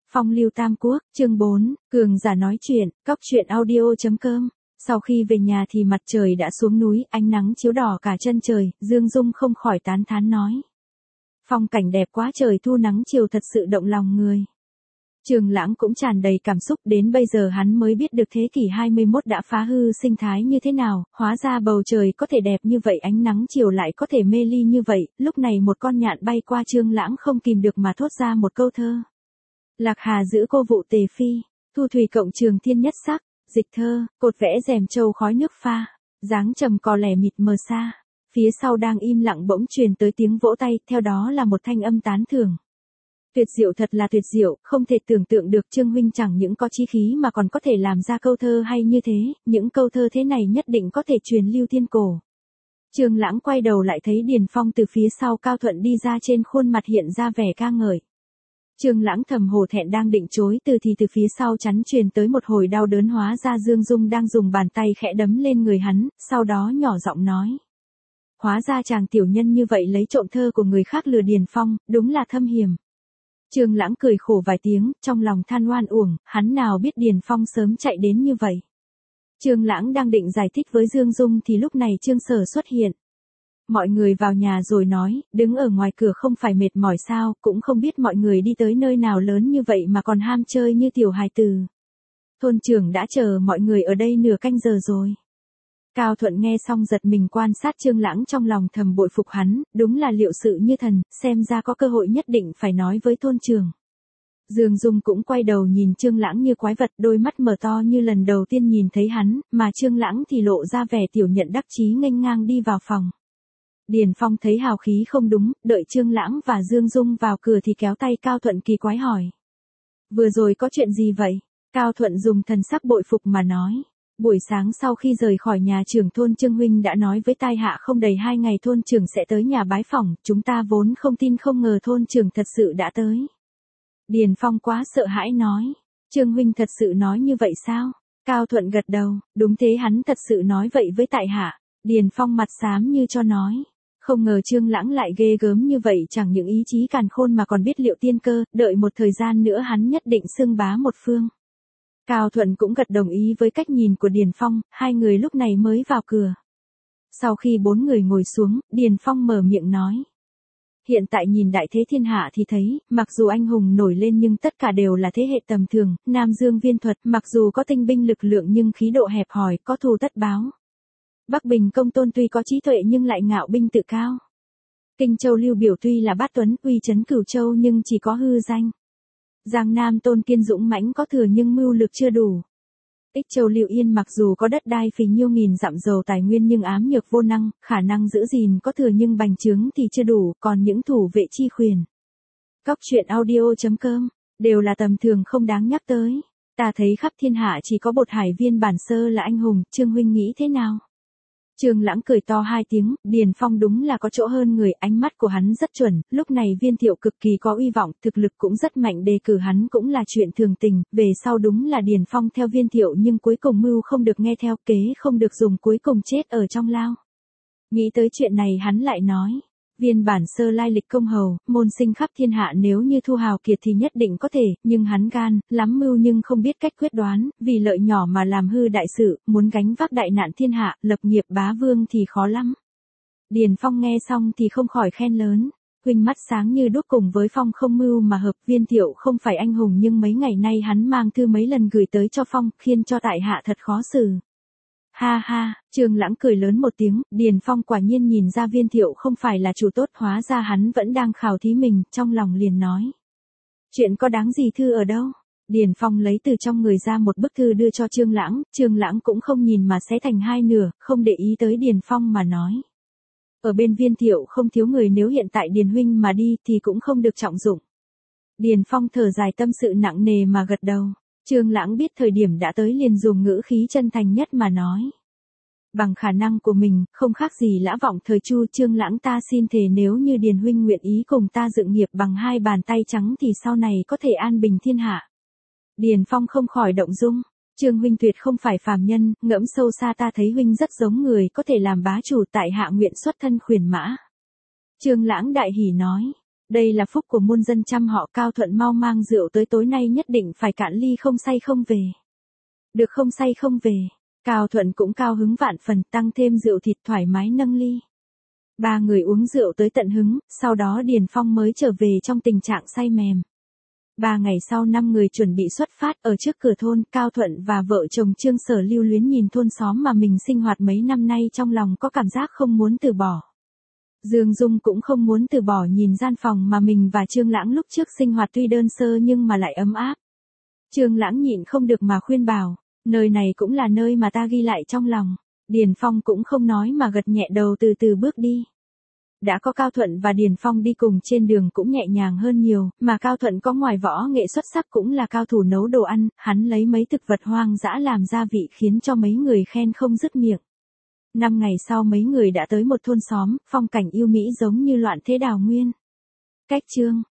Phong lưu tam quốc, chương 4, cường giả nói chuyện, cóc truyện audio.com. Sau khi về nhà thì mặt trời đã xuống núi, ánh nắng chiếu đỏ cả chân trời, Dương Dung không khỏi tán thán nói. Phong cảnh đẹp quá, trời thu nắng chiều thật sự động lòng người. Trường Lãng cũng tràn đầy cảm xúc, đến bây giờ hắn mới biết được thế kỷ 21 đã phá hư sinh thái như thế nào, hóa ra bầu trời có thể đẹp như vậy, ánh nắng chiều lại có thể mê ly như vậy. Lúc này một con nhạn bay qua, Trường Lãng không kìm được mà thốt ra một câu thơ. Lạc hà giữ cô vụ tề phi, thu thủy cộng trường thiên nhất sắc, dịch thơ, cột vẽ rèm châu khói nước pha, dáng trầm cò lẻ mịt mờ xa. Phía sau đang im lặng bỗng truyền tới tiếng vỗ tay, theo đó là một thanh âm tán thưởng. Tuyệt diệu, thật là tuyệt diệu, không thể tưởng tượng được Trương huynh chẳng những có chí khí mà còn có thể làm ra câu thơ hay như thế, những câu thơ thế này nhất định có thể truyền lưu thiên cổ. Trường Lãng quay đầu lại thấy Điền Phong từ phía sau Cao Thuận đi ra, trên khuôn mặt hiện ra vẻ ca ngợi. Trường Lãng thầm hổ thẹn đang định chối từ thì từ phía sau chắn truyền tới một hồi đau đớn, hóa ra Dương Dung đang dùng bàn tay khẽ đấm lên người hắn, sau đó nhỏ giọng nói. Hóa ra chàng tiểu nhân như vậy lấy trộm thơ của người khác lừa Điền Phong, đúng là thâm hiểm. Trường Lãng cười khổ vài tiếng, trong lòng than oan uổng, hắn nào biết Điền Phong sớm chạy đến như vậy. Trường Lãng đang định giải thích với Dương Dung thì lúc này Trương Sở xuất hiện. Mọi người vào nhà rồi nói, đứng ở ngoài cửa không phải mệt mỏi sao, cũng không biết mọi người đi tới nơi nào lớn như vậy mà còn ham chơi như tiểu hài tử. Thôn trưởng đã chờ mọi người ở đây nửa canh giờ rồi. Cao Thuận nghe xong giật mình, quan sát Trương Lãng trong lòng thầm bội phục hắn, đúng là liệu sự như thần, xem ra có cơ hội nhất định phải nói với thôn trưởng. Dương Dung cũng quay đầu nhìn Trương Lãng như quái vật, đôi mắt mở to như lần đầu tiên nhìn thấy hắn, mà Trương Lãng thì lộ ra vẻ tiểu nhận đắc chí nghênh ngang đi vào phòng. Điền Phong thấy hào khí không đúng, đợi Trương Lãng và Dương Dung vào cửa thì kéo tay Cao Thuận kỳ quái hỏi. Vừa rồi có chuyện gì vậy? Cao Thuận dùng thần sắc bội phục mà nói. Buổi sáng sau khi rời khỏi nhà trưởng thôn, Trương huynh đã nói với tai hạ không đầy 2 ngày thôn trưởng sẽ tới nhà bái phỏng, chúng ta vốn không tin, không ngờ thôn trưởng thật sự đã tới. Điền Phong quá sợ hãi nói. Trương huynh thật sự nói như vậy sao? Cao Thuận gật đầu, đúng thế, hắn thật sự nói vậy với tại hạ. Điền Phong mặt xám như cho nói. Không ngờ Trương Lãng lại ghê gớm như vậy, chẳng những ý chí càn khôn mà còn biết liệu tiên cơ, đợi một thời gian nữa hắn nhất định xưng bá một phương. Cao Thuận cũng gật đồng ý với cách nhìn của Điền Phong, hai người lúc này mới vào cửa. Sau khi 4 người ngồi xuống, Điền Phong mở miệng nói. Hiện tại nhìn đại thế thiên hạ thì thấy, mặc dù anh hùng nổi lên nhưng tất cả đều là thế hệ tầm thường, Nam Dương Viên Thuật, mặc dù có tinh binh lực lượng nhưng khí độ hẹp hòi, có thù tất báo. Bắc Bình Công Tôn tuy có trí tuệ nhưng lại ngạo binh tự cao. Kinh Châu Lưu Biểu tuy là bát tuấn, uy chấn Cửu Châu nhưng chỉ có hư danh. Giang Nam Tôn Kiên dũng mãnh có thừa nhưng mưu lược chưa đủ. Ích Châu Lưu Yên mặc dù có đất đai phì nhiêu nghìn dặm giàu tài nguyên nhưng ám nhược vô năng, khả năng giữ gìn có thừa nhưng bành trướng thì chưa đủ, còn những thủ vệ chi khuyển. Cóc truyện audio.com, đều là tầm thường không đáng nhắc tới. Ta thấy khắp thiên hạ chỉ có Bột Hải Viên bản sơ là anh hùng, Trương huynh nghĩ thế nào? Trương Lãng cười to 2 tiếng, Điền Phong đúng là có chỗ hơn người, ánh mắt của hắn rất chuẩn, lúc này Viên Thiệu cực kỳ có uy vọng, thực lực cũng rất mạnh, đề cử hắn cũng là chuyện thường tình, về sau đúng là Điền Phong theo Viên Thiệu nhưng cuối cùng mưu không được nghe theo, kế không được dùng, cuối cùng chết ở trong lao. Nghĩ tới chuyện này hắn lại nói. Viên bản sơ lai lịch công hầu, môn sinh khắp thiên hạ, nếu như thu hào kiệt thì nhất định có thể, nhưng hắn gan lắm mưu nhưng không biết cách quyết đoán, vì lợi nhỏ mà làm hư đại sự, muốn gánh vác đại nạn thiên hạ, lập nghiệp bá vương thì khó lắm. Điền Phong nghe xong thì không khỏi khen lớn, huynh mắt sáng như đuốc, cùng với Phong không mưu mà hợp. Viên Thiệu không phải anh hùng nhưng mấy ngày nay hắn mang thư mấy lần gửi tới cho Phong, khiến cho tại hạ thật khó xử. Ha ha, Trương Lãng cười lớn một tiếng, Điền Phong quả nhiên nhìn ra Viên Thiệu không phải là chủ tốt, hóa ra hắn vẫn đang khảo thí mình, trong lòng liền nói. Chuyện có đáng gì, thư ở đâu? Điền Phong lấy từ trong người ra một bức thư đưa cho Trương Lãng cũng không nhìn mà xé thành 2 nửa, không để ý tới Điền Phong mà nói. Ở bên Viên Thiệu không thiếu người, nếu hiện tại Điền huynh mà đi thì cũng không được trọng dụng. Điền Phong thở dài, tâm sự nặng nề mà gật đầu. Trương Lãng biết thời điểm đã tới liền dùng ngữ khí chân thành nhất mà nói. Bằng khả năng của mình, không khác gì Lã Vọng thời Chu, Trương Lãng ta xin thề nếu như Điền huynh nguyện ý cùng ta dựng nghiệp bằng 2 bàn tay trắng thì sau này có thể an bình thiên hạ. Điền Phong không khỏi động dung. Trương huynh tuyệt không phải phàm nhân, ngẫm sâu xa ta thấy huynh rất giống người có thể làm bá chủ, tại hạ nguyện xuất thân khuyển mã. Trương Lãng đại hỉ nói. Đây là phúc của muôn dân trăm họ. Cao Thuận mau mang rượu tới, tối nay nhất định phải cạn ly, không say không về. Được, không say không về. Cao Thuận cũng cao hứng vạn phần, tăng thêm rượu thịt, thoải mái nâng ly. Ba người uống rượu tới tận hứng, sau đó Điền Phong mới trở về trong tình trạng say mềm. 3 ngày sau 5 người chuẩn bị xuất phát. Ở trước cửa thôn, Cao Thuận và vợ chồng Trương Sở lưu luyến nhìn thôn xóm mà mình sinh hoạt mấy năm nay, trong lòng có cảm giác không muốn từ bỏ. Dương Dung cũng không muốn từ bỏ, nhìn gian phòng mà mình và Trương Lãng lúc trước sinh hoạt tuy đơn sơ nhưng mà lại ấm áp. Trương Lãng nhịn không được mà khuyên bảo, nơi này cũng là nơi mà ta ghi lại trong lòng. Điền Phong cũng không nói mà gật nhẹ đầu, từ từ bước đi. Đã có Cao Thuận và Điền Phong đi cùng, trên đường cũng nhẹ nhàng hơn nhiều, mà Cao Thuận có ngoài võ nghệ xuất sắc cũng là cao thủ nấu đồ ăn, hắn lấy mấy thực vật hoang dã làm gia vị khiến cho mấy người khen không dứt miệng. 5 ngày sau mấy người đã tới một thôn xóm, phong cảnh yêu mỹ giống như loạn thế đào nguyên. Cách chương